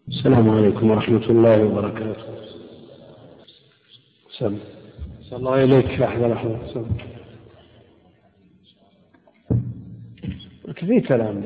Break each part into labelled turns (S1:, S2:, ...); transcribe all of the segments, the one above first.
S1: السلام عليكم ورحمة الله وبركاته. سلام الله إليك. لحظة في كلام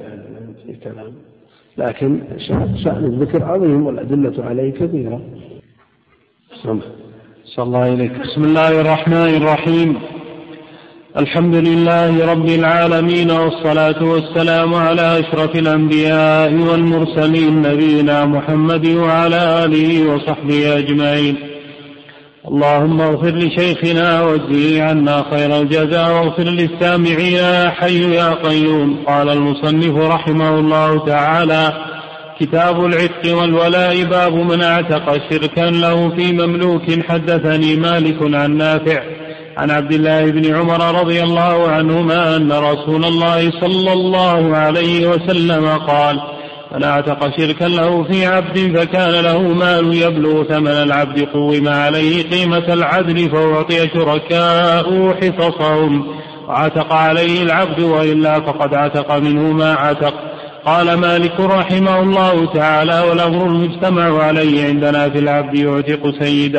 S1: لكن شأن الذكر عظيم والأدلة عليه كثيرة. صلى الله إليك.
S2: بسم الله الرحمن الرحيم. الحمد لله رب العالمين، والصلاة والسلام على أشرف الأنبياء والمرسلين نبينا محمد وعلى آله وصحبه أجمعين. اللهم اغفر لشيخنا واجزه عنا خير الجزاء، واغفر للسامعين يا حي يا قيوم. قال المصنف رحمه الله تعالى: كتاب العتق والولاء، باب من اعتق شركا له في مملوك. حدثني مالك عن نافع عن عبد الله بن عمر رضي الله عنهما أن رسول الله صلى الله عليه وسلم قال: من اعتق شركا له في عبد فكان له مال يبلغ ثمن العبد قوم عليه قيمة العدل فأعطي شركاء حصصهم، وعتق عليه العبد، وإلا فقد عتق منه ما عتق. قال مالك رحمه الله تعالى: والأمر المجتمع عليه عندنا في العبد يعتق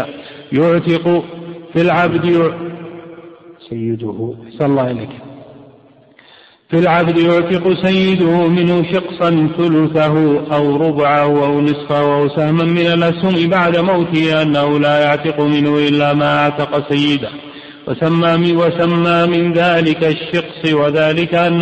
S2: في العبد
S1: سيده. صلى الله إليك.
S2: في العبد يعتق سيده منه شقصا ثلثه أو ربعه أو نصفه أو سهما من الأسهم بعد موته، أنه لا يعتق منه إلا ما اعتق سيده. وسمى من ذلك الشقص، وذلك أن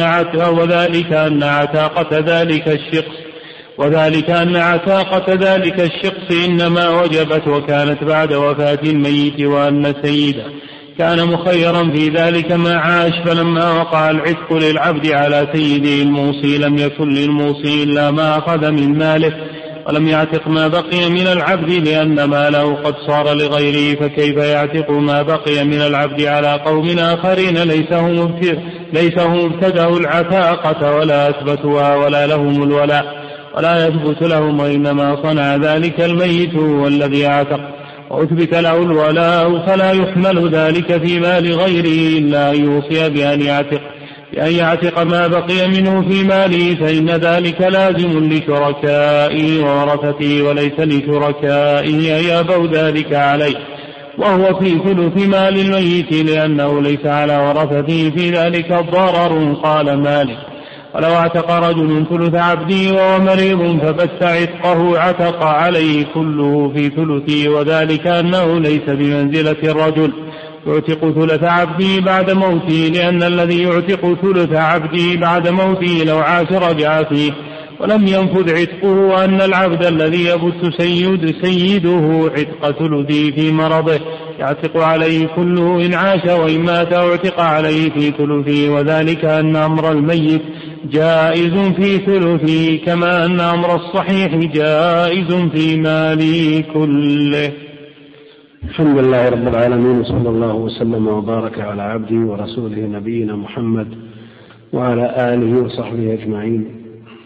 S2: عتاقة ذلك الشقص إنما وجبت وكانت بعد وفاة الميت، وأن سيده كان مخيرا في ذلك ما عاش. فلما وقع العتق للعبد على سيده الموصي لم يكن للموصي إلا ما أخذ من ماله، ولم يعتق ما بقي من العبد لأن ماله قد صار لغيره، فكيف يعتق ما بقي من العبد على قوم آخرين ليس هم ابتدأوا العتاقة ولا أثبتها ولا لهم الولاء ولا يثبت لهم، وإنما صنع ذلك الميت هو الذي اعتق وأثبت له الولاء، فلا يحمل ذلك في مال غيره إلا أن يوصي بأن يعتق ما بقي منه في ماله، فإن ذلك لازم لشركائه وورثته، وليس لشركائه أن يأبوا ذلك عليه، وهو في ثلث مال الميت، لأنه ليس على ورثته في ذلك ضرر. قال مالك: ولو اعتق رجل ثلث عبده وهو مريض فبث عتقه عتق عليه كله في ثلثه، وذلك أنه ليس بمنزلة الرجل يعتق ثلث عبده بعد موته، لأن الذي يعتق ثلث عبده بعد موته لو عاش رجع فيه ولم ينفذ عتقه، أن العبد الذي يبث سيده عتق ثلثه في مرضه يعتق عليه كله إن عاش، وإن مات اعتق عليه في ثلثه، وذلك أن أمر الميت جائز في ثلثه كما أن أمر الصحيح جائز في ماله كله.
S1: الحمد لله رب العالمين، صلى الله وسلم وبارك على عبده ورسوله نبينا محمد وعلى آله وصحبه أجمعين.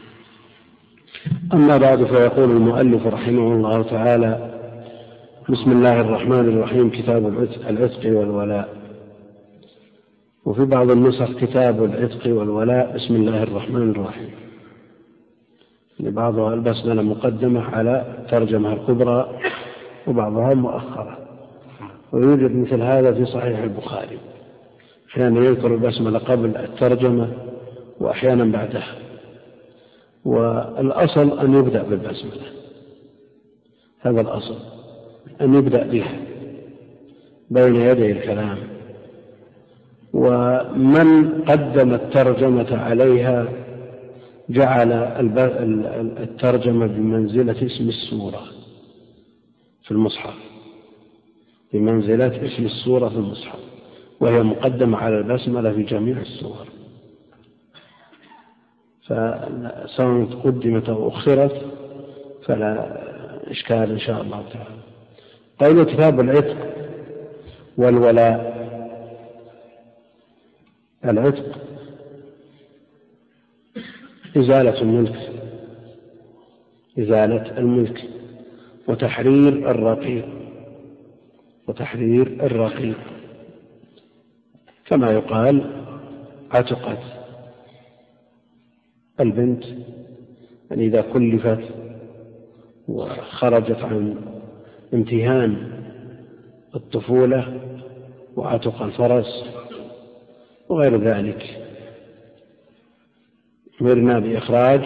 S1: أما بعد، فيقول المؤلف رحمه الله تعالى: بسم الله الرحمن الرحيم. كتاب العتق والولاء. وفي بعض النسخ كتاب العتق والولاء بسم الله الرحمن الرحيم، لبعضها البسملة مقدمة على ترجمة الكبرى وبعضها مؤخرة، ويوجد مثل هذا في صحيح البخاري، أحيانا يذكر البسملة قبل الترجمة وأحيانا بعدها، والأصل أن يبدأ بالبسملة، هذا الأصل أن يبدأ بها بين يدي الكلام. ومن قدم الترجمة عليها جعل الترجمة بمنزلة اسم السورة في المصحف، بمنزلة اسم السورة في المصحف، وهي مقدمة على البسملة في جميع السور، فسواء قدمت أو أخرت فلا إشكال إن شاء الله تعالى. قول كتاب العتق والولاء. العتق إزالة الملك وتحرير الرقيق، كما يقال عتقت البنت، يعني إذا كلفت وخرجت عن امتهان الطفولة وعتق الفرس وغير ذلك. أمرنا بإخراج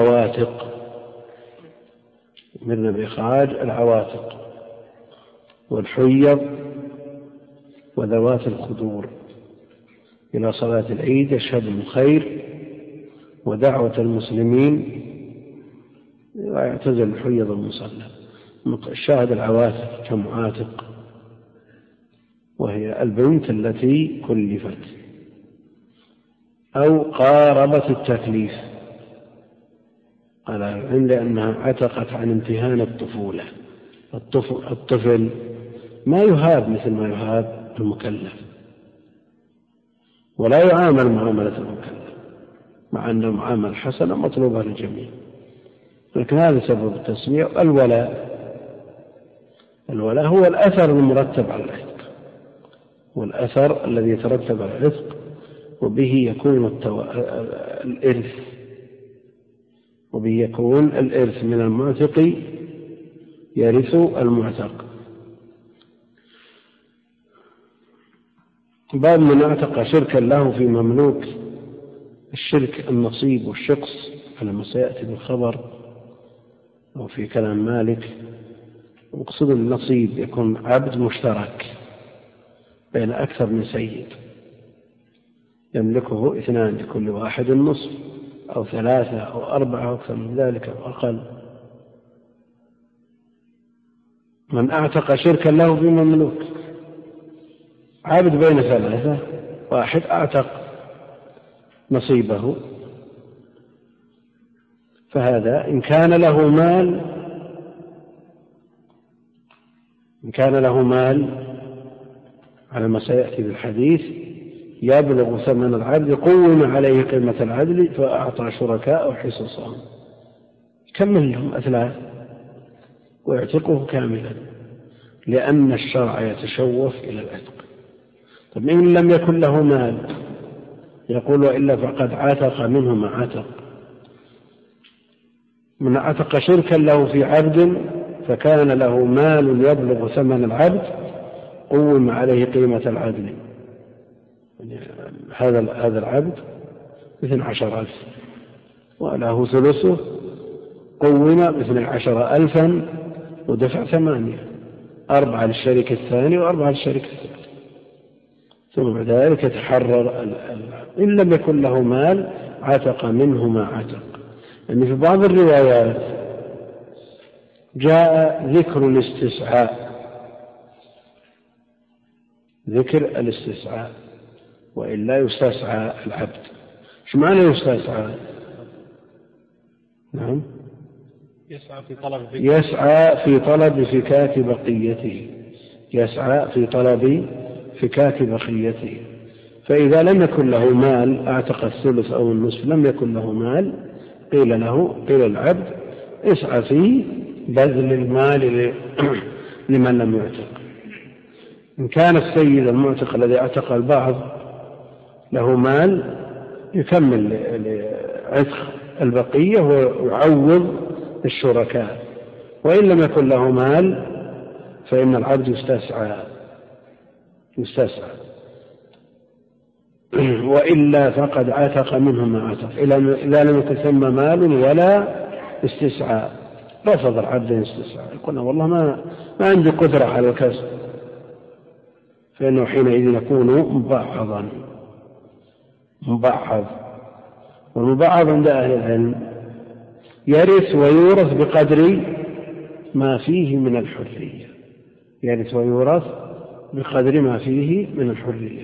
S1: العواتق والحيض وذوات الخدور إلى صلاة العيد يشهد الخير ودعوة المسلمين ويعتزل الحيض المصلى. الشاهد العواتق جمع عاتق، وهي البنت التي كلفت أو قاربت التكليف، قال العلم لأنها عتقت عن امتهان الطفولة. الطفل ما يهاب مثل ما يهاب المكلف، ولا يعامل معاملة المكلف، مع أن المعاملة حسنة مطلوبة للجميع، لكن هذا سبب التسمية. الولاء هو الأثر المرتب على العتق، والأثر الذي يترتب على العتق، وبه يكون الإرث من المعتق يرث المعتق. باب من اعتق شركا له في مملوك. الشرك النصيب والشقص على ما سيأتي بالخبر أو في كلام مالك. مقصود النصيب يكون عبد مشترك بين أكثر من سيد، يملكه 2 لكل واحد النصف أو 3 أو 4 أو أكثر من ذلك أو أقل. من اعتق شركا له في مملوك، عبد بين 3، واحد اعتق نصيبه، فهذا إن كان له مال على ما سيأتي بالحديث يبلغ ثمن العبد قوم عليه قيمة العدل فأعطى شركاء حصصهم، يكمل لهم أثلاث ويعتقه كاملا، لأن الشرع يتشوف إلى العتق. طب إن لم يكن له مال يقول وإلا فقد عتق منه ما عتق. من اعتق شركا له في عبد فكان له مال يبلغ ثمن العبد قوم عليه قيمة العدل. هذا العبد 12,000 وله ثلثه قوم 12,000 ودفع 8، 4 للشريك الثاني و4 للشريك الثالث، ثم بعد ذلك يتحرر إن لم يكن له مال عتق منه ما عتق. يعني في بعض الروايات جاء ذكر الاستسعاء وإلا يستسعى العبد. شو معنى يستسعى؟ نعم، يسعى في طلب فكاك بقيته، يسعى في طلب فكاك بقيته. فإذا لم يكن له مال اعتق الثلث أو النصف، لم يكن له مال قيل العبد اسعى في بذل المال لمن لم يعتق. إن كان السيد المعتق الذي اعتق البعض له مال يكمل لعتق البقية ويعوض الشركاء، وإن لم يكن له مال فإن العبد يستسعى وإلا فقد عتق منه ما عتق. إذا لم يكن ثم مال ولا استسعاء رفض العبد الاستسعاء، يقول والله ما عندي قدرة على الكسب، فإنه حينئذ يكون مبعض. والمبعض عند أهل العلم يرث ويورث بقدر ما فيه من الحرية، يرث ويورث بقدر ما فيه من الحرية.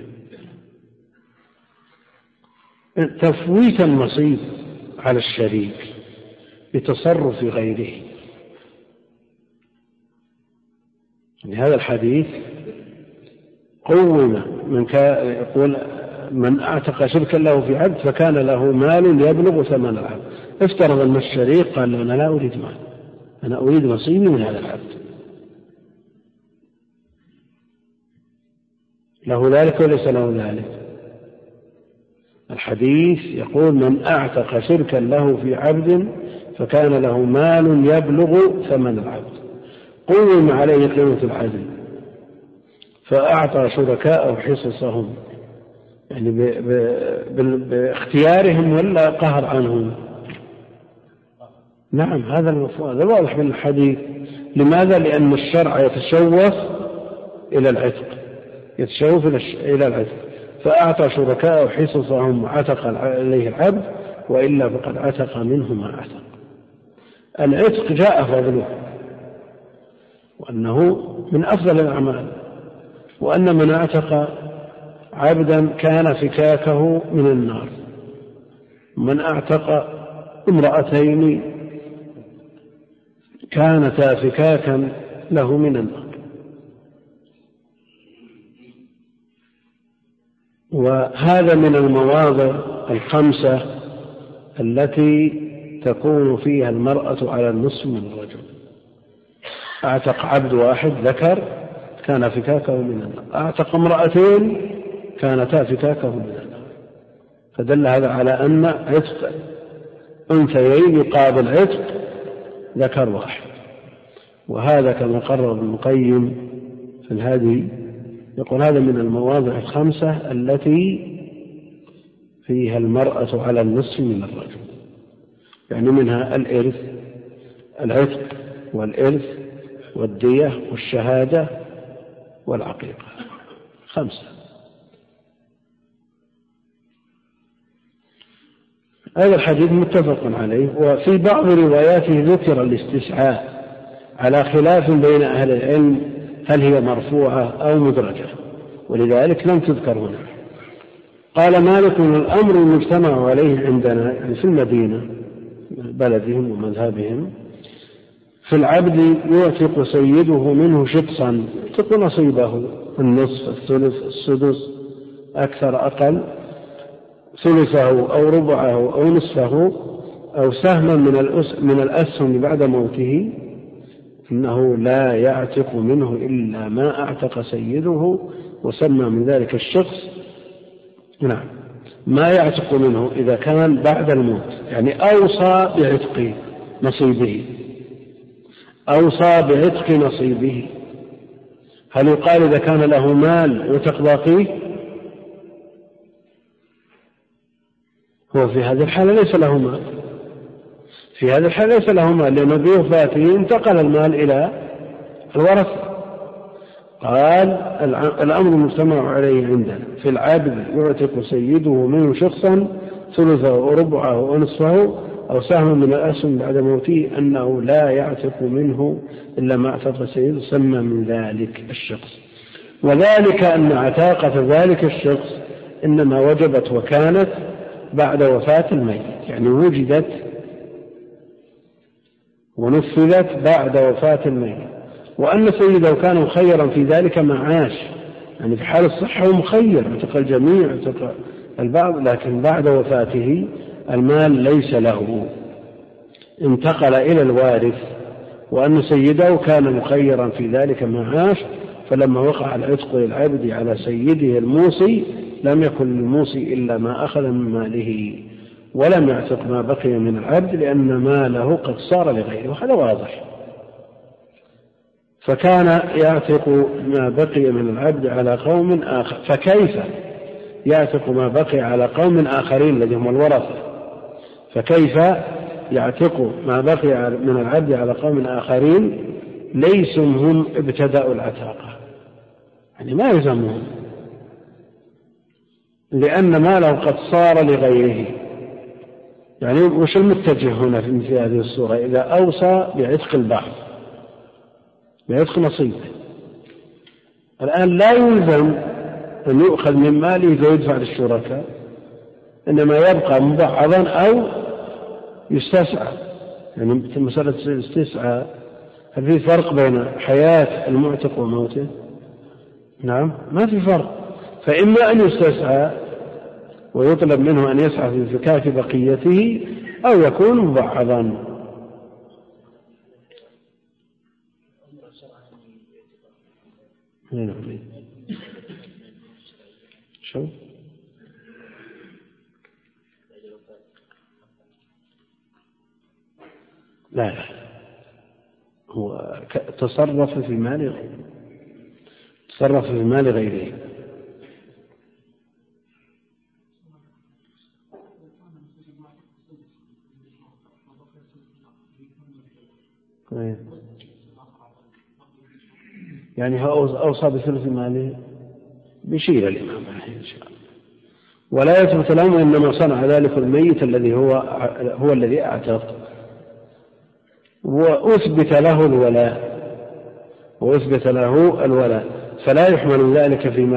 S1: تفويت النصيب على الشريك بتصرف غيره. هذا الحديث قوم يقول من اعتق شركا له في عبد فكان له مال يبلغ ثمن العبد. افترض أن الشريك قال له أنا لا أريد مال، أنا أريد نصيبي من هذا العبد، له ذلك وليس له ذلك. الحديث يقول من اعتق شركا له في عبد فكان له مال يبلغ ثمن العبد قوم عليه قيمة العدل فأعطى شركاءه حصصهم، يعني باختيارهم ولا قهر عنهم؟ نعم هذا المفهوم، هذا واضح من الحديث. لماذا؟ لأن الشرع يتشوف إلى العتق، يتشوف إلى العتق، فأعطى شركاءه حصصهم وعتق عليه العبد، وإلا فقد عتق منه ما عتق. العتق جاء فضله وأنه من أفضل الأعمال، وأن من اعتق عبدا كان فكاكه من النار، من اعتق امرأتين كانتا فكاكا له من النار. وهذا من المواضع الخمسة التي تكون فيها المرأة على النصف من الرجل. اعتق عبد واحد ذكر كان فكاكه من النار، اعتق امرأتين كانتا فكاكه من النار، فدل هذا على أن عتق أنثيين يقابل عتق ذكر واحد. وهذا كما قرر ابن القيم في الهدي، يقول هذا من المواضع الخمسة التي فيها المرأة على النصف من الرجل، يعني منها الإرث، العتق والإرث والدية والشهادة والعقيقة، خمسة. هذا الحديث متفق عليه. وفي بعض رواياته ذكر الاستسعاء على خلاف بين أهل العلم هل هي مرفوعة أو مدرجة، ولذلك لم تذكر هنا. قال مالك الأمر المجتمع عليه عندنا، يعني في المدينة بلدهم ومذهبهم، في العبد يعتق سيده منه شقصا، يعتق نصيبه، النصف، الثلث، السدس، أكثر أقل، ثلثه أو ربعه أو نصفه أو سهما من الأسهم بعد موته، إنه لا يعتق منه إلا ما اعتق سيده، وسمى من ذلك الشخص. نعم، ما يعتق منه إذا كان بعد الموت، يعني أوصى بعتق نصيبه، أوصى بعتق نصيبه. هل يقال إذا كان له مال يعتق باقيه؟ هو في هذه الحالة ليس له مال، في هذه الحالة ليس له مال، لأنه بوفاته انتقل المال إلى الورثة. قال الأمر المجتمع عليه عندنا، في العبد يعتق سيده منه شخصا ثلثه وربعه أو نصفه أو سهم من الأسهم بعد موته، أنه لا يعتق منه إلا ما اعتق سيده، سمى من ذلك الشخص. وذلك أن عتاقة ذلك الشخص إنما وجبت وكانت بعد وفاة الميت، يعني وجدت ونفذت بعد وفاة الميت. وأن سيده كان مخيرا في ذلك مع عاش، يعني في حال الصحة هو مخير، اعتق الجميع اعتق البعض، لكن بعد وفاته المال ليس له، انتقل إلى الوارث. وأن سيده كان مخيرا في ذلك مع عاش، فلما وقع العتق للعبد على سيده الموصي لم يكن للموصي إلا ما أخذ من ماله، ولم يعتق ما بقي من العبد لأن ماله قد صار لغيره، وهذا واضح. فكان يعتق ما بقي من العبد على قوم آخر، فكيف يعتق ما بقي على قوم آخرين الذين هم الورثة؟ فكيف يعتق ما بقي من العبد على قوم آخرين ليسوا هم ابتدأوا العتاقة؟ يعني ما يلزمهم، لأن ماله قد صار لغيره. يعني وش المتجه هنا في مثل هذه الصورة؟ إذا أوصى بعتق البعض، بعتق نصيب، الآن لا يلزم أن يؤخذ من ماله فيدفع للشركاء، إنما يبقى مبعضا أو يستسعى. يعني مسألة الاستسعاء، هل في فرق بين حياة المعتق وموته؟ نعم، ما في فرق. فإما أن يستسعى ويطلب منه أن يسعى في فكاك بقيته، أو يكون مبعضا. شو؟ لا هو تصرف في مال غيره، تصرف في مال غيره. يعني أوصى بثلث ماله بشير الإمام إن شاء الله، ولا يثبت الأمر إنما صنع ذلك الميت الذي هو الذي أعتق، وأثبت له الولاء، فلا يحمل ذلك في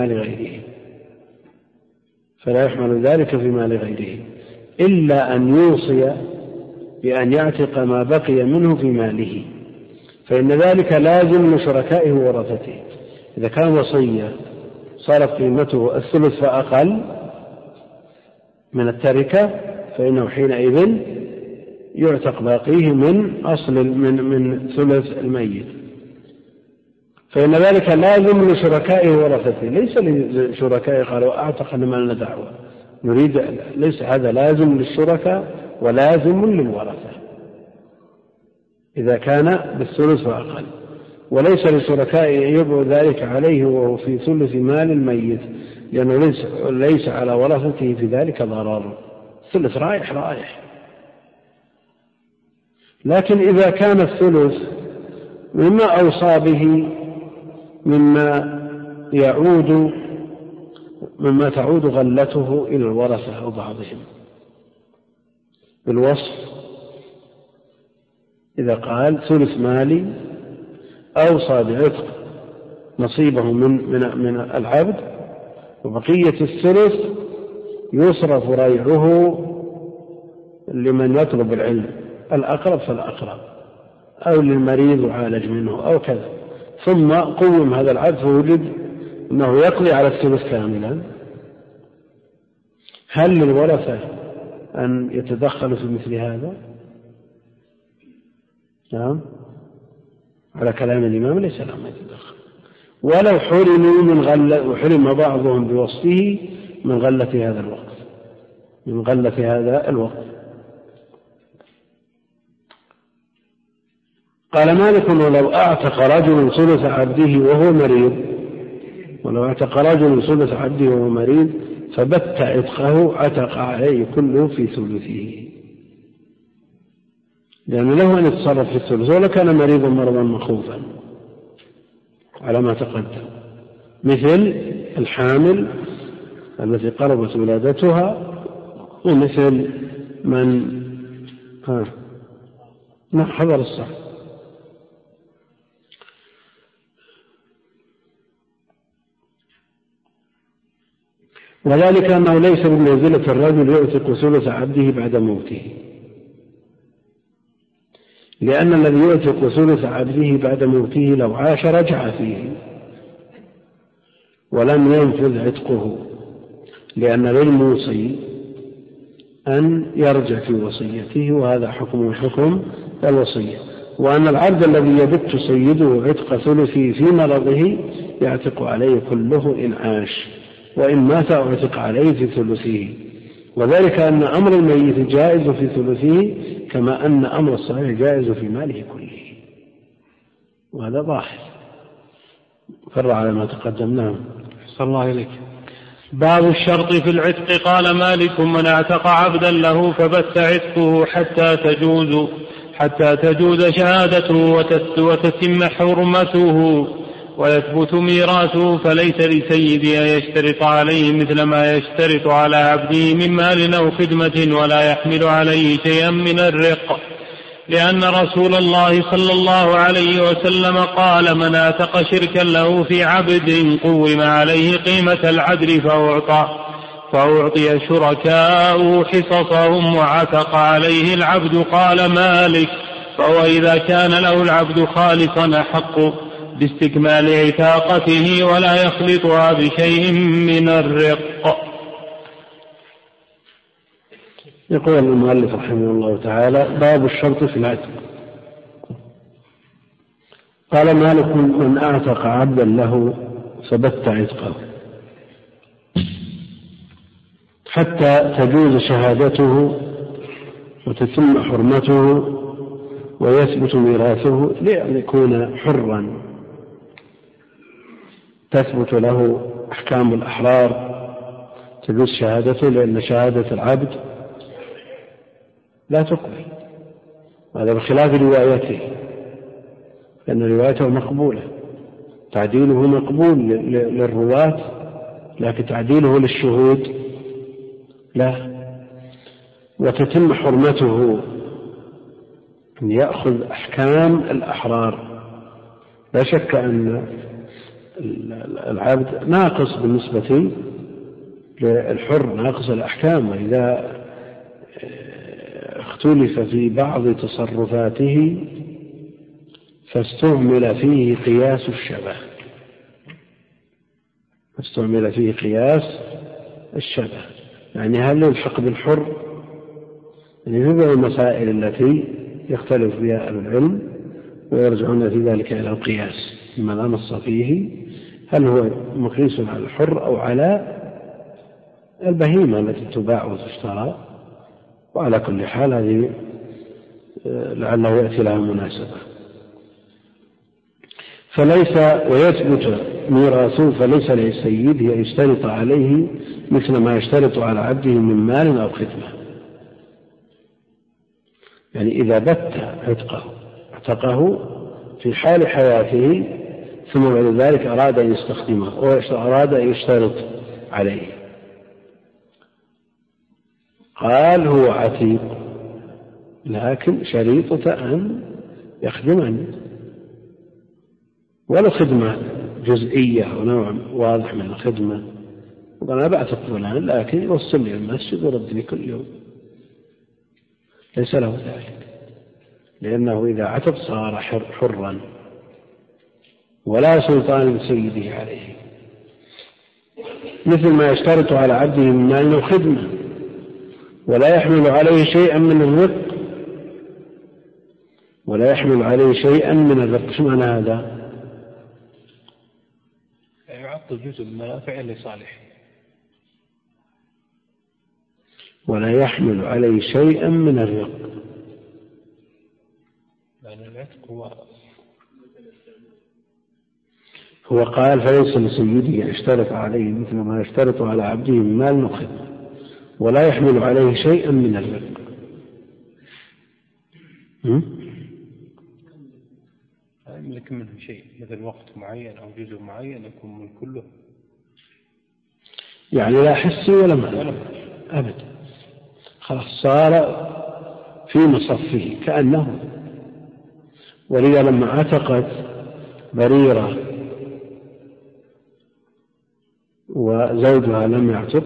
S1: مال غيره، إلا أن يوصي بأن يعتق ما بقي منه في ماله، فإن ذلك لازم لشركائه وورثته. إذا كان وصية صارت قيمته الثلث فأقل من التركة، فإنه حينئذ يعتق باقيه من ثلث الميت، فإن ذلك لازم لشركائه وورثته، ليس لشركائه قالوا أعتق ما لنا دعوة، نريد، ليس هذا لازم للشركاء ولازم للورثة إذا كان بالثلث فأقل، وليس لشركائه يبعد ذلك عليه وهو في ثلث مال الميت، لأنه ليس على ورثته في ذلك ضرر، الثلث رايح. لكن إذا كان الثلث مما أوصى به مما تعود غلته إلى الورثة أو بعضهم بالوصف، إذا قال ثلث مالي أوصى بعتق نصيبه من العبد، وبقية الثلث يصرف ريعه لمن يطلب العلم، الأقرب فالأقرب، أو للمريض يعالج منه أو كذا، ثم قوم هذا العبد فوجد أنه يقضي على الثلث كاملا، هل للورثة أن يتدخلوا في مثل هذا؟ نعم، على كلام الإمام ليس لهم يتدخل، ولو حرموا من غلة، وحرم بعضهم بوصفه من غلة هذا الوقت. قال مالك: ولو أعتق رجل ثلث عبده وهو مريض فبت عتقه عتق عليه كله في ثلثه، لأن له أن يتصرف في الثلث، ولا كان مريضا مرضا مخوفا على ما تقدم، مثل الحامل التي قربت ولادتها، ومثل من حضر الصح. وذلك أنه ليس بمنزلة الرجل يعتق ثلث عبده بعد موته، لأن الذي يعتق ثلث عبده بعد موته لو عاش رجع فيه ولم ينفذ عتقه، لأن للموصي أن يرجع في وصيته، وهذا حكم الوصية. وأن العبد الذي يبت سيده عتق ثلثه في مرضه يعتق عليه كله إن عاش، وإن مات أعتق عليه في ثلثه، وذلك أن أمر الميت جائز في ثلثه كما أن أمر الصحيح جائز في ماله كله، وهذا ظاهر فرع على ما تقدمناه.
S2: صلى الله عليك. باب الشرط في العتق. قال مالك: من اعتق عبدا له فبت عتقه حتى تجوز شهادته وتتم حرمته ويثبت ميراثه، فليس لسيدي أن يشترط عليه مثل ما يشترط على عبده من مال أو خدمة، ولا يحمل عليه شيئا من الرق، لأن رسول الله صلى الله عليه وسلم قال: من اعتق شركا له في عبد قوم عليه قيمة العدل فأعطي شركاءه حصصهم وعتق عليه العبد. قال مالك: فهو إذا كان له العبد خالصا أحق باستكمال عتاقته ولا يخلطها بشيء من الرق.
S1: يقول المؤلف رحمه الله تعالى: باب الشرط في العتق. قال مالك: من اعتق عبدا له فبت عتقه حتى تجوز شهادته وتتم حرمته ويثبت ميراثه لأن يكون حرا تثبت له أحكام الأحرار تجوز شهادته، لأن شهادة العبد لا تقبل، هذا بخلاف روايته، لأن روايته مقبولة، تعديله مقبول للرواة، لكن تعديله للشهود لا. وتتم حرمته أن يأخذ أحكام الأحرار. لا شك أن العبد ناقص بالنسبة للحر، ناقص الأحكام، وإذا اختلف في بعض تصرفاته فاستعمل فيه قياس الشبه، يعني هل يلحق بالحر؟ يعني في بعض المسائل التي يختلف فيها أهل العلم ويرجعون في ذلك إلى القياس مما لا نص فيه، هل هو مقيس على الحر أو على البهيمة التي تباع وتشترى. وعلى كل حال هذه لعله يأتي لها مناسبة. فليس ويثبت ميراثه فليس للسيد أن يشترط عليه مثل ما يشترط على عبده من مال أو خدمة. يعني إذا بت اعتقه في حال حياته ثم بعد ذلك أراد أن يستخدمه وأراد أن يشترط عليه، قال هو عتيق لكن شريطة أن يخدمني، ولو خدمة جزئية ونوع واضح من الخدمة، وأنا بعتق فلان لكن يوصل لي المسجد وردني كل يوم، ليس له ذلك، لأنه إذا عتق صار حرا ولا سلطان لسيده عليه، مثل ما يشترط على عبده من مال وخدمة ولا يحمل عليه شيئا من الرق، شو معنى هذا؟
S2: يعطل جزء من المنافع لصالح،
S1: ولا يحمل عليه شيئا من الرق،
S2: يعني العتق
S1: هو قال فليس لسيده يشترط عليه مثل ما يشترط على عبده من مال وخدمة ولا يحمل عليه شيئا من الرق.
S2: يملك منه شيء مثل وقت معين أو جزء معين يكون من كله،
S1: يعني لا حسي ولا معنى أبدا، خلاص صار في مصفه كأنه. ولذا لما عتقت بريرة وزوجها لم يعتق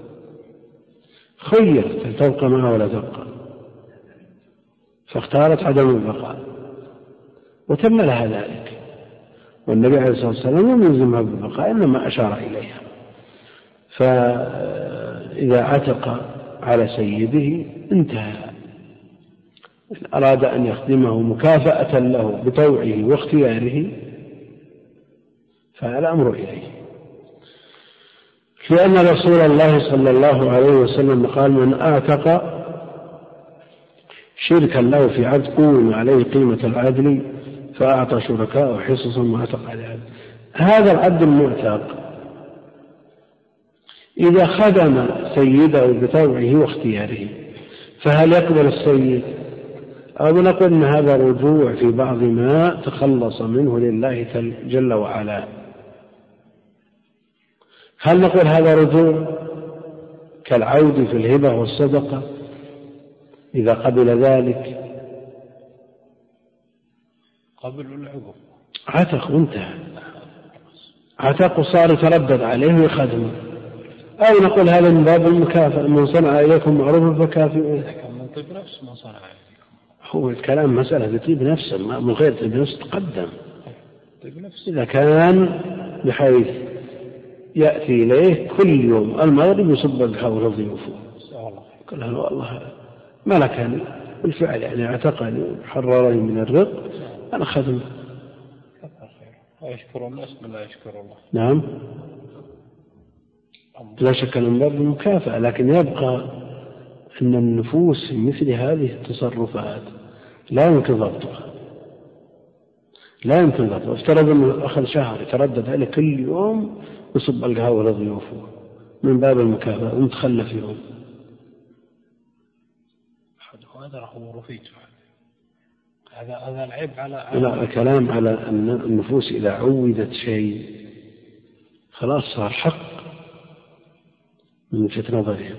S1: خيرت هل تبقى معه ولا تبقى، فاختارت عدم البقاء وتم لها ذلك، والنبي عليه الصلاة والسلام لم يلزمها بالبقاء إنما أشار إليها. فإذا عتق على سيده انتهى، أراد أن يخدمه مكافأة له بطوعه واختياره فالأمر إليه، لأن رسول الله صلى الله عليه وسلم قال من أعتق شركا له في عبد قوم عليه قيمة العدل فأعطى شركاء حصصا ما أعتق على عبد. هذا العبد المعتق إذا خدم سيده بطوعه واختياره فهل يقبل السيد؟ أو نقول أن هذا رجوع في بعض ما تخلص منه لله جل وعلا؟ هل نقول هذا رجوع كالعود في الهبة والصدقة إذا قبل ذلك؟
S2: قبل العقوق
S1: عتق وانتهى، عتق وصار يتردد عليه ويخدمه، أو نقول هذا من باب المكافأة، من صنع إليكم معروفا فكافئوه.
S2: من طيب نفس ما صنع إليكم،
S1: هو الكلام مسألة طيب نفس، من غير طيب نفس تقدم.
S2: طيب نفس
S1: إذا كان بحيث يأتي إليه كل يوم المغرب يصب الحول ضيوفه قال له والله ملكني بالفعل، يعني اعتقني حررني من الرق أنا خدمه.
S2: ويشكر الناس من لا يشكر الله.
S1: نعم لا شك من باب المكافأة، لكن يبقى أن النفوس في مثل هذه التصرفات لا يمكن ضبطها، لا يمكن ضبطها. افترض أنه أخذ شهر يتردد عليه كل يوم يصب القهوة لضيوفه من باب المكافأة ومتخلف يوم.
S2: هذا هو رفيته، هذا العيب على
S1: لا، الكلام على أن النفوس إذا عودت شيء خلاص صار حق من وجهة نظرهم.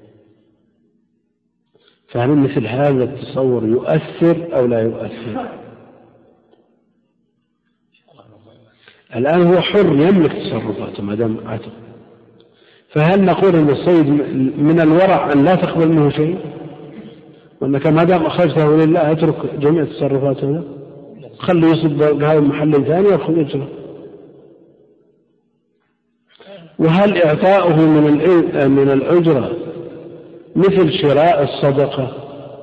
S1: فهل مثل هذا التصور يؤثر أو لا يؤثر؟ الآن هو حر يملك تصرفاته ما دام عتق، فهل نقول أن الصيد من الورع أن لا تقبل منه شيء، وأنك ما دام أخرجته لله أترك جميع تصرفاته له، خلي يصب هذا المحل ثاني ويأخذ أجره؟ وهل إعطاؤه من الأجرة مثل شراء الصدقة؟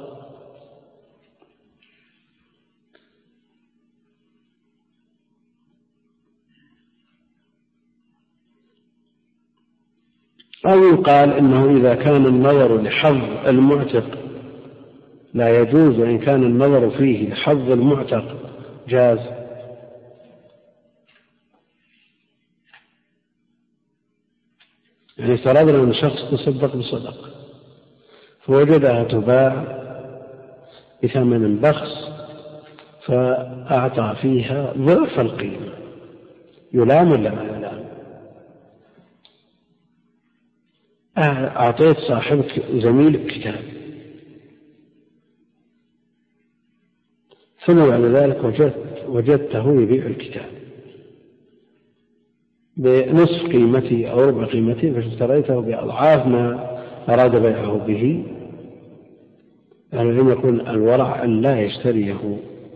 S1: أو يقال إنه إذا كان النظر لحظ المعتق لا يجوز، وإن كان النظر فيه لحظ المعتق جاز. يعني افترضنا أن شخص تصدق بصدقة فوجدها تباع بثمن بخس فأعطى فيها ضعف القيمة، يلام ولا ما يلام؟ أعطيت صاحبك زميلك كتاب ثم بعد ذلك وجدته يبيع الكتاب بنصف قيمته أو ربع قيمته، فاشتريته بأضعاف ما أراد بيعه به. يعني لم يكن الورع أن لا يشتريه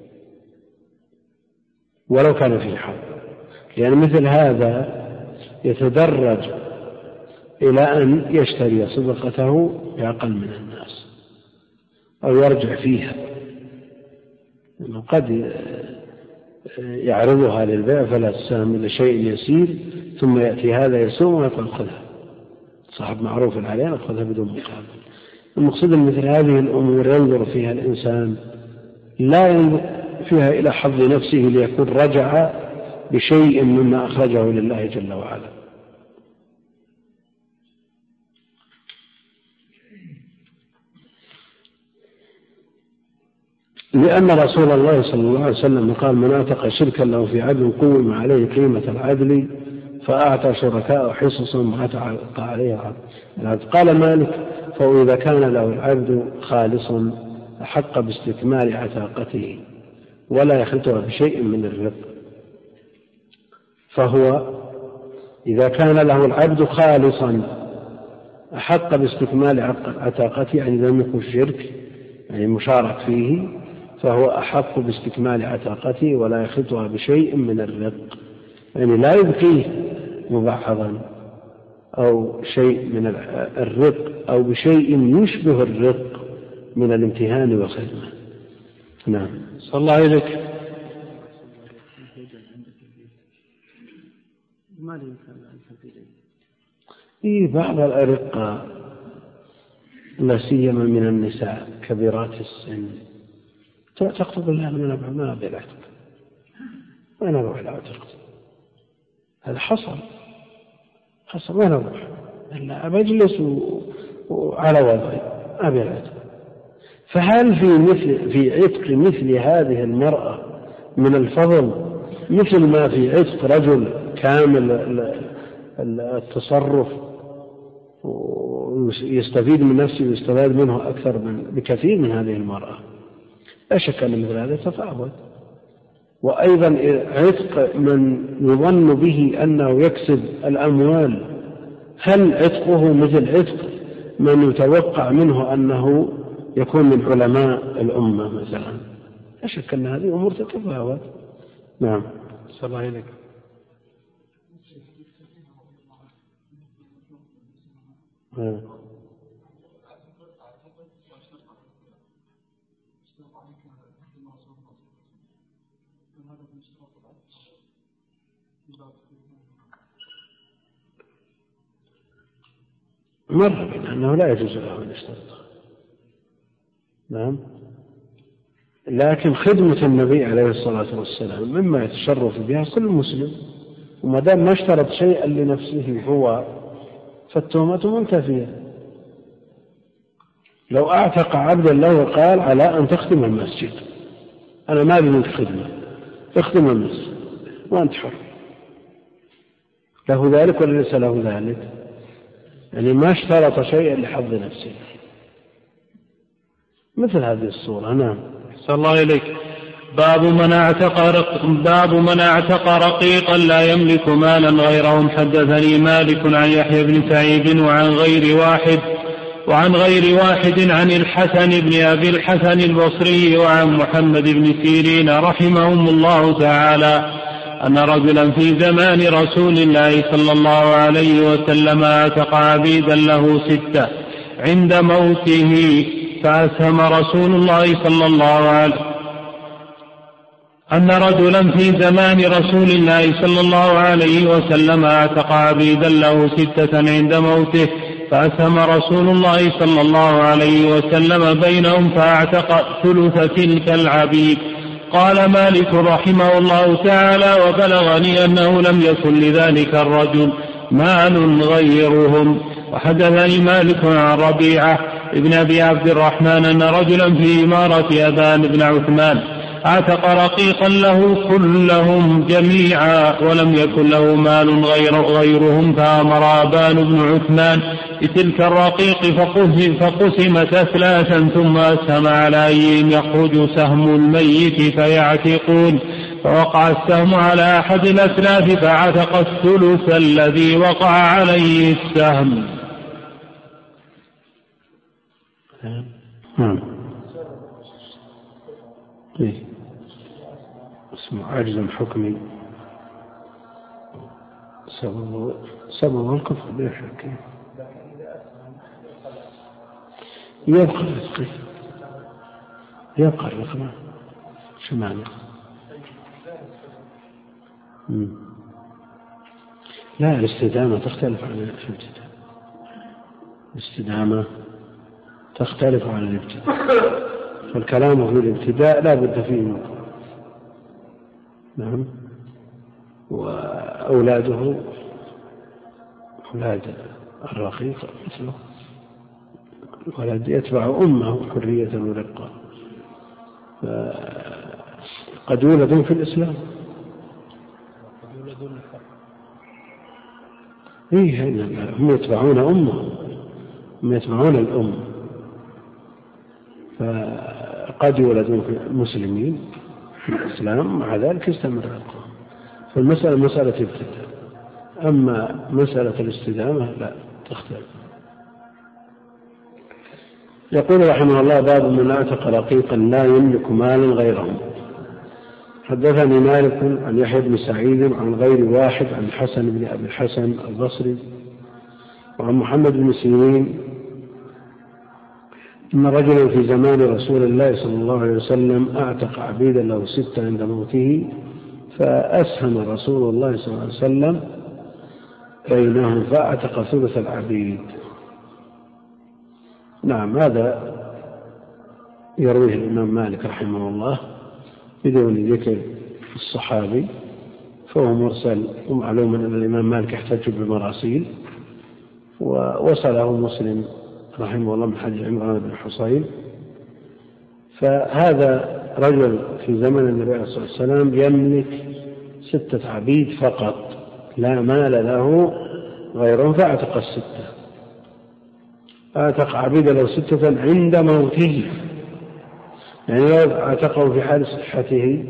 S1: ولو كان فيه حظ، لأن مثل هذا يتدرج إلى أن يشتري صدقته بأقل من الناس أو يرجع فيها، لأنه قد يعرضها للبيع فلا تساهم إلا شيء يسير ثم يأتي هذا يسوم ويقول خذها، صاحب معروف عليه خذها بدون مقابل. المقصود مثل هذه الأمور ينظر فيها الإنسان لا ينظر فيها إلى حظ نفسه ليكون رجع بشيء مما أخرجه لله جل وعلا. لأن رسول الله صلى الله عليه وسلم قال: من أعتق شركا له في عدل قوم عليه قيمة العدل فأعطى شركاء حصصا وأعطى عليها العدل. قال مالك: فإذا كان له العبد خالصا أحق باستكمال عتاقته ولا يخلطها بشيء من الرق. فهو إذا كان له العبد خالصا أحق باستكمال عتاقته، يعني لم يكن شرك يعني مشارك فيه، فهو أحق باستكمال عتاقته ولا يخلطها بشيء من الرق، يعني لا يبقيه مبعضا أو شيء من الرق أو بشيء يشبه الرق من الامتهان والخدمة. نعم.
S2: صلى الله عليك.
S1: بعض الأرقة لا سيما من النساء كبيرات السن تقتضي لها من ما بالعتق، وين أروح العتق؟ هذا حصل وين أروح؟ إلا بجلس على وضعي أبي العتق. فهل في عتق مثل هذه المرأة من الفضل مثل ما في عتق رجل كامل التصرف ويستفيد من نفسه ويستفاد منه أكثر بكثير من هذه المرأة؟ لا شك أن مثل هذا تفاوت. وأيضا عتق من يظن به أنه يكسب الأموال، هل عتقه مثل عتق من يتوقع منه أنه يكون من علماء الأمة مثلا؟ لا شك أن هذه أمور تتفاوت. نعم.
S2: صلى الله عليك.
S1: مر بنا أنه لا يجوز له أن يشترط. نعم. لكن خدمة النبي عليه الصلاة والسلام مما يتشرف بها كل مسلم، وما دام ما اشترط شيئا لنفسه هو فالتهمة منتفية. لو أعتق عبدا له وقال على أن تخدم المسجد، أنا ما منك خدمة، اخدم المسجد وأنت حر، له ذلك ولا ليس له ذلك؟ يعني ما اشترط شيئا لحظ نفسه. مثل هذه الصورة. نعم.
S2: صلى الله إليك. باب من اعتق رقيقا لا يملك مالا غيرهم. حدثني مالك عن يحيى بن سعيد وعن غير واحد عن الحسن بن أبي الحسن البصري وعن محمد بن سيرين رحمهم الله تعالى أن رجلا في زمان رسول الله صلى الله عليه وسلم اعتق عبيدا له 6 عند موته، فأسهم رسول الله صلى الله عليه أن رجلا في زمان رسول الله صلى الله عليه وسلم اعتق عبيدا له 6 عند موته، فأسهم رسول الله صلى الله عليه وسلم بينهم فاعتق ثلث تلك العبيد. قال مالك رحمه الله تعالى: وبلغني أنه لم يكن لذلك الرجل مال غيرهم. وحدثني مالك عن ربيعة ابن أبي عبد الرحمن أن رجلا في إمارة أبان بن عثمان اعتق رقيقا له كلهم جميعا ولم يكن له مال غيرهم، فأمر أبان بن عثمان بتلك الرقيق فقسمت 3 ثم أسهم على أيهم يخرج سهم الميت فيعتقون، فوقع السهم على أحد الأسلاف فعتق الثلث الذي وقع عليه السهم.
S1: اسمه عجز حكمي سبب الكفر بلا شك. يبقى الرقم شو معنى؟ لا، الاستدامة تختلف عن الابتداء. الاستدامة تختلف عن الابتداء، فالكلام في الابتداء لا بد فيه من قول. نعم. وأولاده أولاد الرقيق مثله، الولد يتبع أمه حرية ورقة، قد يولدون في الإسلام. هم يتبعون أمه، هم يتبعون الأم، فقد يولدون في المسلمين في الإسلام، مع ذلك يستمر رقة. فالمسألة مسألة ابتداء، أما مسألة الاستدامة لا تختلف. يقول رحمه الله: باب من اعتق رقيقا لا يملك مالا غيرهم. حدثني مالك عن يحيى بن سعيد عن غير واحد عن الحسن بن أبي الحسن البصري وعن محمد بن سيرين أن رجلا في زمان رسول الله صلى الله عليه وسلم اعتق عبيدا له 6 عند موته، فأسهم رسول الله صلى الله عليه وسلم بينهم فاعتق ثلث العبيد. نعم، هذا يرويه الإمام مالك رحمه الله بدون ذكر الصحابي، فهو مرسل، ومعلوم أن الإمام مالك يحتج بالمراسيل، ووصله مسلم رحمه الله من حديث عمران بن حصين. فهذا رجل في زمن النبي عليه الصلاة والسلام يملك 6 عبيد فقط، لا مال له غيرهم، فاعتق 6. اعتق عبيد له 6 عند موته، يعني لو اعتقه في حال صحته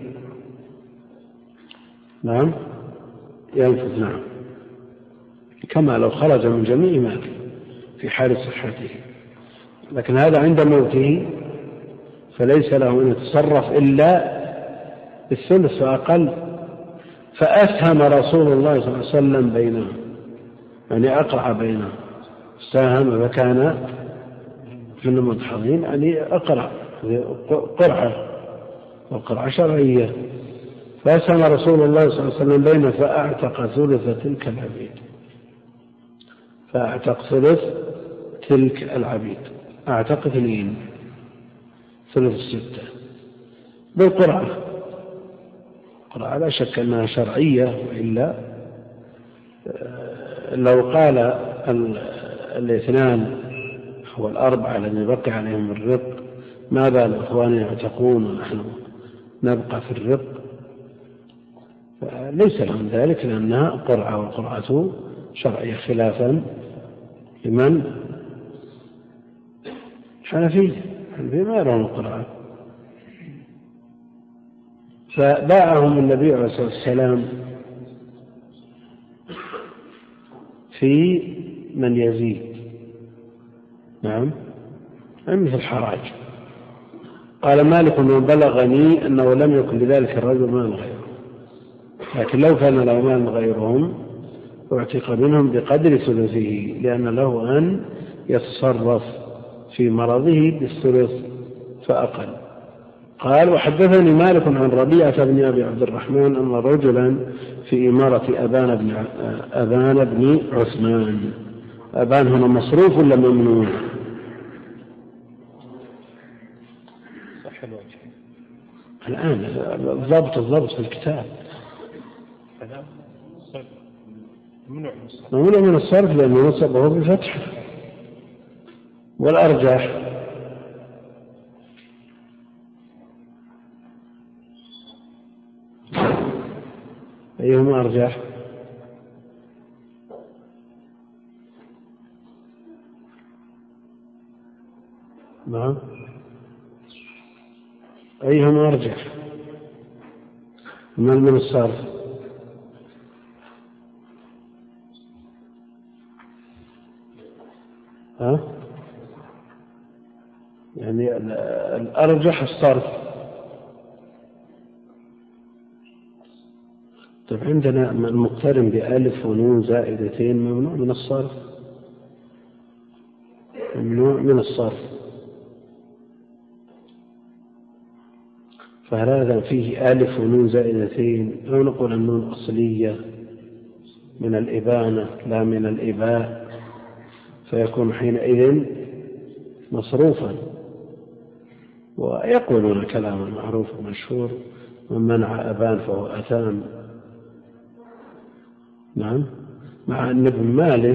S1: نعم ينفذ، نعم، كما لو خرج من جميع ماله في حال صحته، لكن هذا عند موته فليس له أن يتصرف إلا بالثلث فأقل. فأسهم رسول الله صلى الله عليه وسلم بينهم، يعني أقرع بينهم، ساهم فكان من المدحضين، يعني أقرع قرعة، والقرعة شرعية. فأسهم رسول الله صلى الله عليه وسلم بينهم فأعتق ثلث تلك العبيد، فأعتق ثلث تلك العبيد، أعتق 2 ثلث 6. بالقرعة. القرعة لا شك أنها شرعية، وإلا لو قال الاثنان أو الأربعة الذين بقي عليهم الرق ما بال إخواننا يعتقون ونحن نبقى في الرق، فليس لهم ذلك، لأنها قرعة، والقرعة شرعية، خلافا لمن حنفية ما يرون القرعة. فباعهم النبي عليه الصلاة والسلام في من يزيد، نعم، مثل الحراج. قال مالك من بلغني أنه لم يكن لذلك الرجل مال غيره، لكن لو كان له مال غيرهم اعتق منهم بقدر ثلثه، لأن له أن يتصرف في مرضه بالثلث فأقل. قال وحدثني مالك عن ربيعة بن أبي عبد الرحمن أن رجلا في إمارة أبان بن عثمان. أبان هنا مصروف ولا ممنوع؟ الآن الضبط في الكتاب ممنوع من الصرف لأنه نصبه بالفتح، والأرجح أيهما أرجح؟ نعم، أيهما أرجح من الصرف؟ يعني الأرجح الصرف. طيب عندنا المقترن بألف ونون زائدتين ممنوع من الصرف، ممنوع من الصرف. فهل هذا فيه ألف ونون زائدتين، أو نقول النون أصلية من الإبانة لا من الإباء، فيكون حينئذ مصروفا. ويقولون الكلام المعروف والمشهور من منع أبان فهو أثام. نعم، مع أن ابن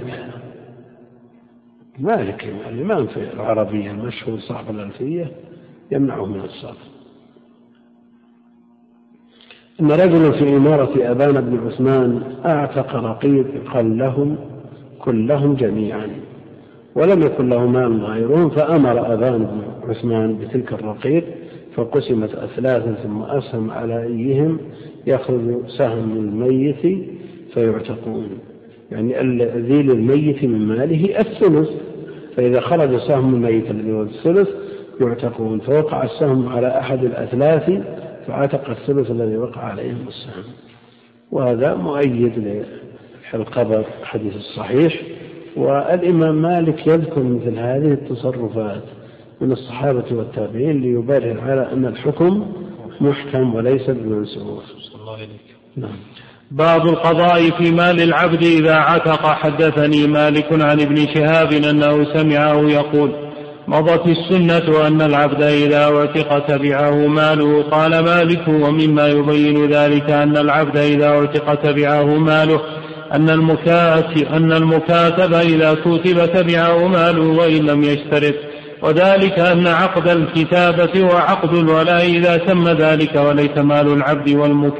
S1: مالك الإمام في العربية المشهور صاحب الألفية يمنعه من الصرف. إن رجل في إمارة أبان بن عثمان أعتق رقيق كلهم جميعا، ولم يكن له مال غيرهم، فأمر أبان بن عثمان بتلك الرقيق فقسمت أثلاثا، ثم أسهم على أيهم يخرج سهم الميت فيعتقون. يعني الذي للميت من ماله الثلث، فإذا خرج سهم الميت الذي هو الثلث يعتقون، فوقع السهم على أحد الأثلاث فعتق الثلث الذي وقع عليهم السهم. وهذا مؤيد للخبر الحديث الصحيح. والإمام مالك يذكر مثل هذه التصرفات من الصحابة والتابعين ليبرهن على أن الحكم محكم وليس بمنسوخ. نعم.
S2: باب القضاء في مال العبد إذا عتق. حدثني مالك عن ابن شهاب أنه سمعه يقول مضت السنة أن العبد إذا اعتق تبعه ماله. قال مالك ومما يبين ذلك أن العبد إذا اعتق تبعه ماله أن المكاتب إذا كتب تبعه ماله وإن لم يشترط، وذلك أن عقد الكتابة وعقد الولاء إذا تم ذلك وليس مال العبد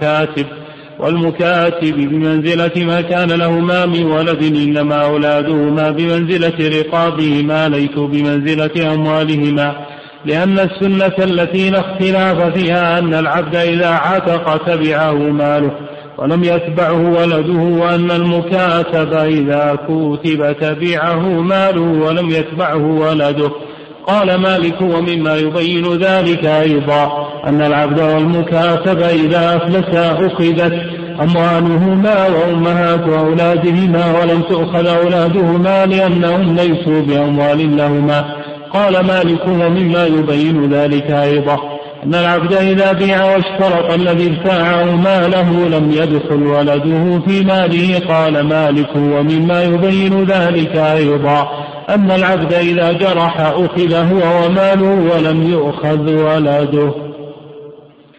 S2: والمكاتب بمنزلة ما كان لهما من ولد، إنما أولادهما بمنزلة رقابهما ليسوا بمنزلة أموالهما، لأن السنة التي لا اختلاف فيها أن العبد إذا عتق تبعه ماله ولم يتبعه ولده، وأن المكاتب إذا كتب تبعه ماله ولم يتبعه ولده. قال مالك ومما يبين ذلك أيضا أن العبد والمكاتب إذا أفلسا أخذت أموالهما وأمهات أولادهما ولم تؤخذ أولادهما لأنهم ليسوا بأموال لهما. قال مالك ومما يبين ذلك أيضا أن العبد إذا بيع واشترط الذي ابتاعه ماله لم يدخل ولده في ماله. قال مالك ومما يبين ذلك أيضا أن العبد إذا جرح أخذ هو وماله ولم يؤخذ ولده.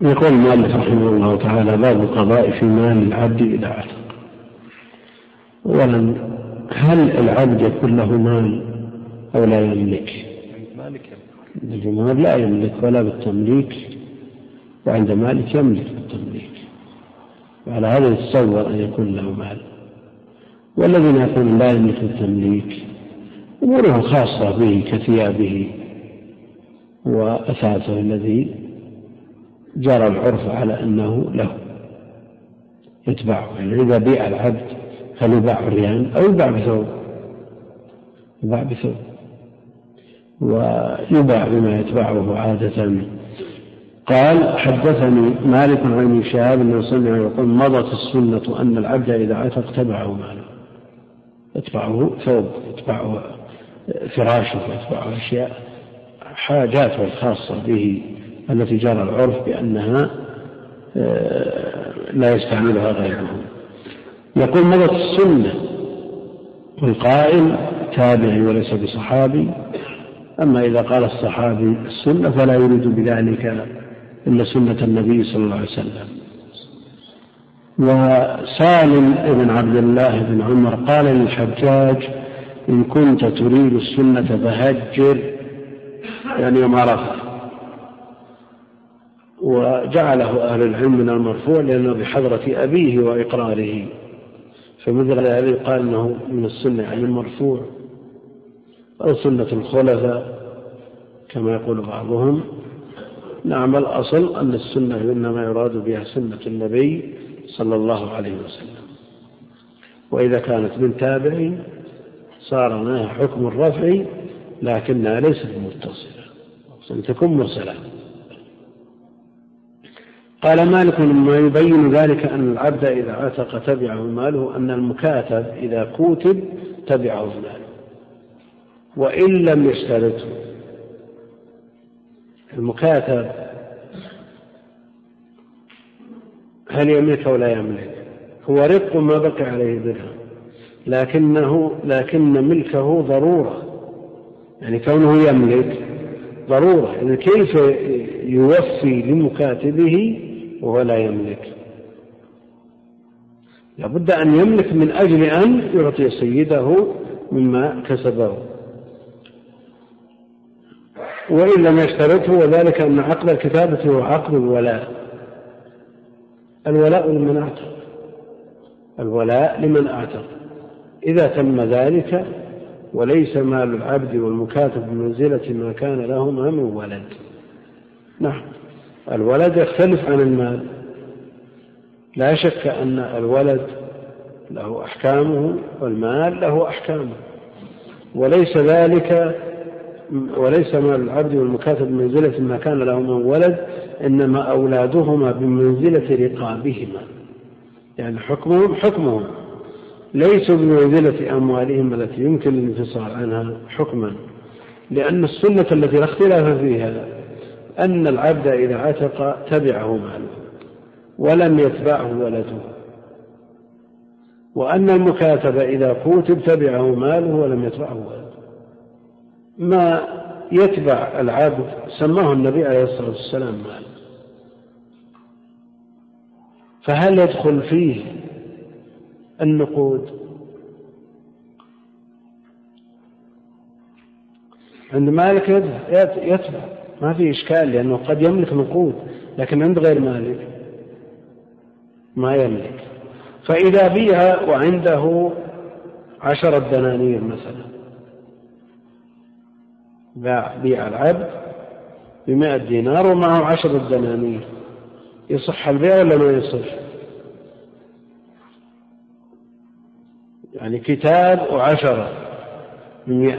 S1: يقول المؤلف رحمه الله تعالى: باب القضاء في مال العبد إذا عتق. أولا، هل العبد يكون له مال أو لا يملك؟ الجمهور لا يملك ولا بالتمليك، وعند مالك يملك بالتمليك، وعلى هذا يتصور أن يكون له مال. والذين يقولون لا يملك بالتمليك أموره خاصة به كثيابه وأثاثه الذي جرى العرف على أنه له يتبعه. يعني إذا بيع العبد فليباع عريان أو يباع بثوب، يباع بثوب ويباع بما يتبعه عادة. قال: حدثني مالك عن ابن شهاب أنه سمع يقول: مضت السنة أن العبد إذا عتق تبعه ماله، يتبعه ثوب، يتبعه فراشه، يتبعه أشياء حاجاته الخاصة به التي جرى العرف بأنها لا يستعملها غيره. يقول: مضت السنة، والقائل تابعي وليس بصحابي. أما إذا قال الصحابي السنة فلا يريد بذلك إلا سنة النبي صلى الله عليه وسلم. وسالم بن عبد الله بن عمر قال للحجاج: إن كنت تريد السنة فهجر، يعني يوم عرفة. وجعله أهل العلم من المرفوع لأنه بحضرة أبيه وإقراره، فمثل هذا يقال أنه من السنة يعني المرفوع أو سنة الخلفاء كما يقول بعضهم. نعم، الأصل أن السنة إنما يراد بها سنة النبي صلى الله عليه وسلم. وإذا كانت من تابع صار لها حكم الرفع لكنها ليست متصلة، تكون مرسلة. قال مالك: ما يبين ذلك أن العبد إذا عتق تبعه ماله أن المكاتب إذا كوتب تبعه ماله وإن لم يشترطه. المكاتب هل يملك أو لا يملك؟ هو رق ما بقي عليه درهم، لكن ملكه ضرورة، يعني كونه يملك ضرورة. يعني كيف يوفي لمكاتبه وهو لا يملك؟ لابد أن يملك من أجل أن يعطي سيده مما كسبه. وإن لم يشترطه، وذلك أن عقد الكتابة هو عقد الولاء. الولاء لمن أعتق، الولاء لمن أعتق. إذا تم ذلك وليس مال العبد والمكاتب بمنزلة ما كان لهما من ولد. نعم، الولد يختلف عن المال، لا شك أن الولد له أحكامه والمال له أحكامه، وليس مال العبد والمكاتب بمنزلة ما كان لهما من ولد، إنما أولادهما بمنزلة رقابهما، يعني حكمهم ليسوا بمنزلة أموالهم التي يمكن الانفصال عنها حكما. لأن السنة التي لا اختلاف فيها أن العبد إذا عتق تبعه ماله ولم يتبعه ولده، وأن المكاتب إذا كوتب تبعه ماله ولم يتبعه ولده. ما يتبع العبد سماه النبي عليه الصلاة والسلام مال، فهل يدخل فيه النقود؟ عند مالك يتبع، ما في إشكال، لأنه قد يملك نقود، لكن عند غير مالك ما يملك. فإذا بيع وعنده 10 دنانير مثلا، بيع العبد ب100 دينار ومعه 10 دنانير، يصح البيع ولا ما يصح؟ يعني كتاب و10 ب100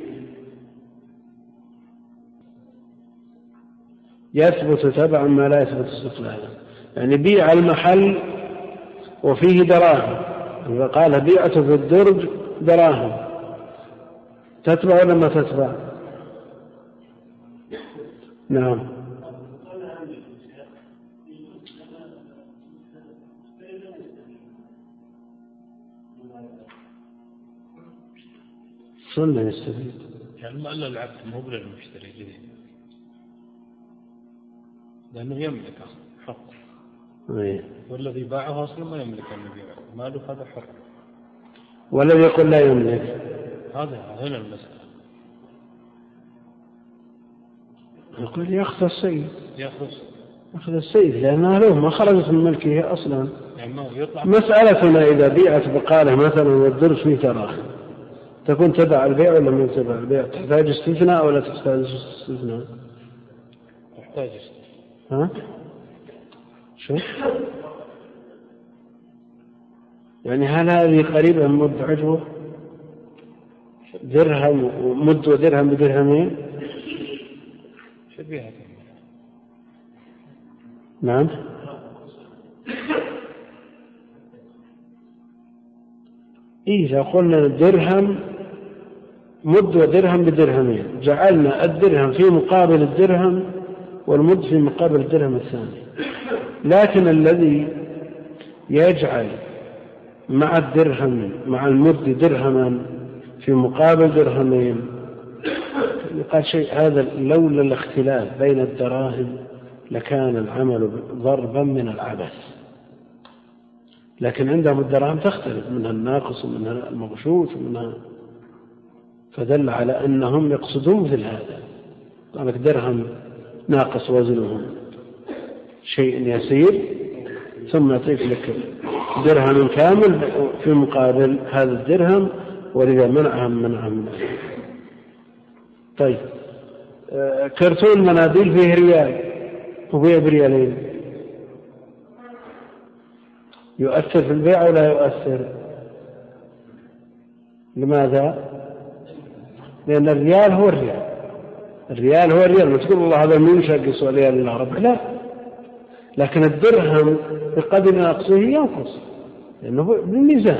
S1: يثبت تبعا ما لا يثبت استقلالا. يعني بيع المحل وفيه دراهم، إذا قال بيعته في الدرج دراهم، تتبع ولا ما تتبع؟ نعم. صلنا يستفيد،
S2: يعني ما إلا العبد مو للمشتري جديد، لأنه يملك حق.
S1: إيه.
S2: والذي باعه أصلا ما يملك أن يبيعه، ماله هذا حر.
S1: والذي يقول لا يملك
S2: هذا هنا المسألة.
S1: يقول يأخذ السيد،
S2: يأخذ
S1: السيد لأنها له ما خرجت من ملكه أصلا.
S2: يعني ما يطلع.
S1: مسألتنا إذا بيعت بقالة مثلا والدرس فيه تراخي، تكون تبع البيع ولا من تبع البيع؟ تحتاج استثناء أو لا تحتاج استثناء؟
S2: تحتاج استثناء.
S1: ها؟ شو؟ يعني هل هذه قريبة من مد عجوة؟ درهم مد ودرهم بدرهمين؟
S2: شبيهة.
S1: نعم. إذا قلنا درهم مد ودرهم بدرهمين، جعلنا الدرهم في مقابل الدرهم والمد في مقابل الدرهم الثاني. لكن الذي يجعل مع الدرهم مع المد درهما في مقابل درهمين يقال شيء هذا لولا الاختلاف بين الدراهم لكان العمل ضربا من العبث. لكن عندهم الدراهم تختلف، منها الناقص ومنها المغشوش ومنها، فدل على أنهم يقصدون مثل هذا. قال لك درهم ناقص وزنه شيء يسير ثم يعطيك لك درهم كامل في مقابل هذا الدرهم، ولذا منعهم. طيب كرتون مناديل فيه ريال وبيع بريالين، يؤثر في البيع ولا يؤثر؟ لماذا؟ لأن الريال هو الريال ما تقول الله هذا من شاقص ريال الله ربع، لا. لكن الدرهم بقدر نقصه ينقص لأنه بالميزان.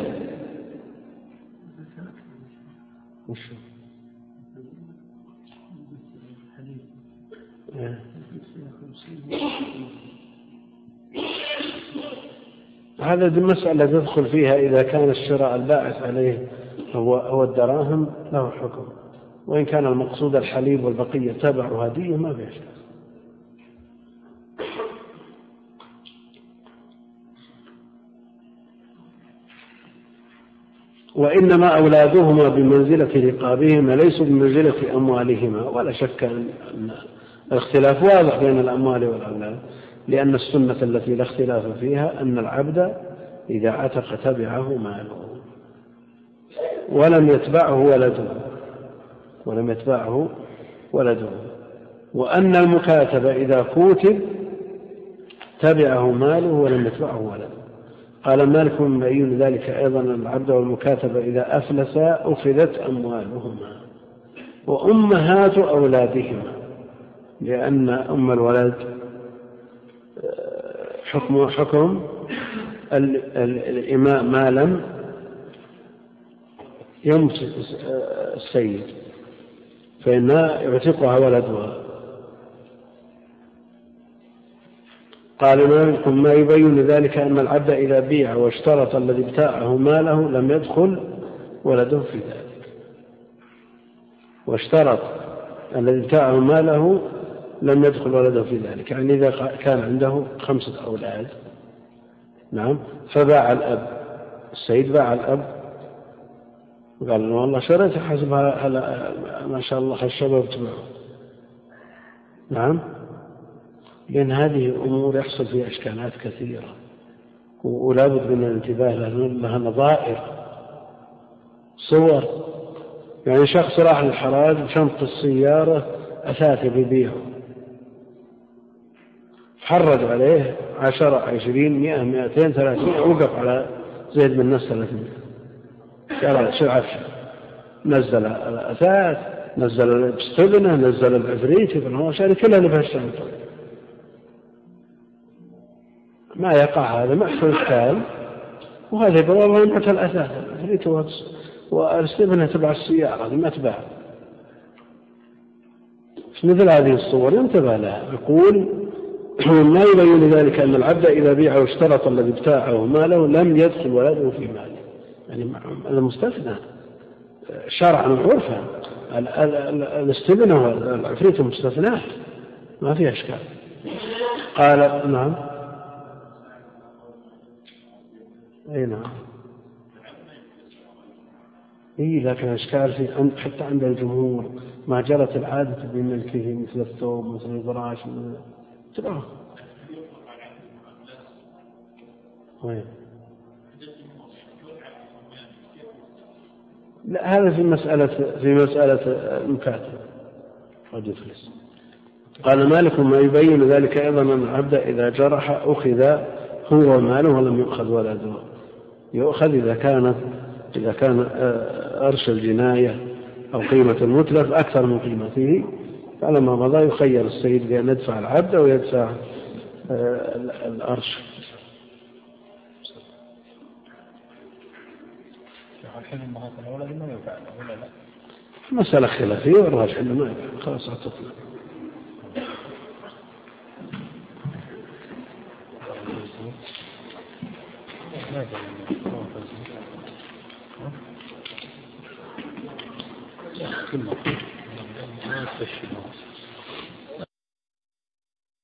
S1: هذا دي المسألة تدخل فيها إذا كان الشراء الباعث عليه هو الدراهم له حكم، وإن كان المقصود الحليب والبقية تبع هدية ما فيش. وإنما أولادهما بمنزلة رقابهما ليسوا بمنزلة أموالهما، ولا شك أن الاختلاف واضح بين الأموال والأولاد، لأن السنة التي لا اختلاف فيها أن العبد إذا عتق تبعه ماله ولم يتبعه ولده، وأن المكاتب إذا كوتب تبعه ماله ولم يتبعه ولده. قال مالك بن معين ذلك أيضا العبد والمكاتب إذا أفلسا أخذت أموالهما وأمهات أولادهما، لأن أم الولد حكم الإماء ما لم يمسك السيد، فإنها يعتقها ولدها. قال مالك ما يبين ذلك أن العبد إذا بيع واشترط الذي ابتاعه ماله لم يدخل ولده في ذلك، واشترط الذي ابتاعه ماله لم يدخل ولده في ذلك. يعني إذا كان عنده 5 أولاد، نعم، فباع الأب، السيد باع الأب وقال له والله شريت حسبها ما شاء الله الشباب تبعه، نعم، لأن هذه الأمور يحصل فيها إشكالات كثيرة ولا بد من الانتباه لها نظائر صور. يعني شخص راح للحراج وشنط السيارة أثاث بيبيعه، حرج عليه 10 20 100 200 300، وقف على زيد بن نصر 300، قال شو عفش، نزل الأثاث، نزل الاستبنة، نزل العفريت، فالمواشي كلها اللي بهالشنطة. ما يقع هذا محفل الكال، وهذا يقول والله ينبت الأثاث العفريت والاستبنة تبع السيارة ما تباع. مثل هذه الصور ينتبه لها. يقول ما يبين ذلك أن العبد إذا بيع واشترط الذي ابتاعه ماله لم يدخل ولده في ماله، يعني المستثنى شرعا وعرفا الاستبنة والعفريت مستثنات ما فيها إشكال. قال نعم أي نعم. إيه لكن أشكال في حتى عند الجمهور ما جرت العادة بملكه مثل الثوب مثل الفراش تراه. لا هذا في مسألة المكاتب قد يفلس. قال مالك ما يبين ذلك أيضا أن العبد إذا جرح أخذ هو ماله ولم يؤخذ ولده. يؤخذ إذا كان أرش الجناية أو قيمة المتلف أكثر من قيمته، فلما مضى يخير السيد بأن يدفع العبد أو يدفع الأرش. مسألة خلافية والراجح أنه ما يفعل. خلاص أعطتنا.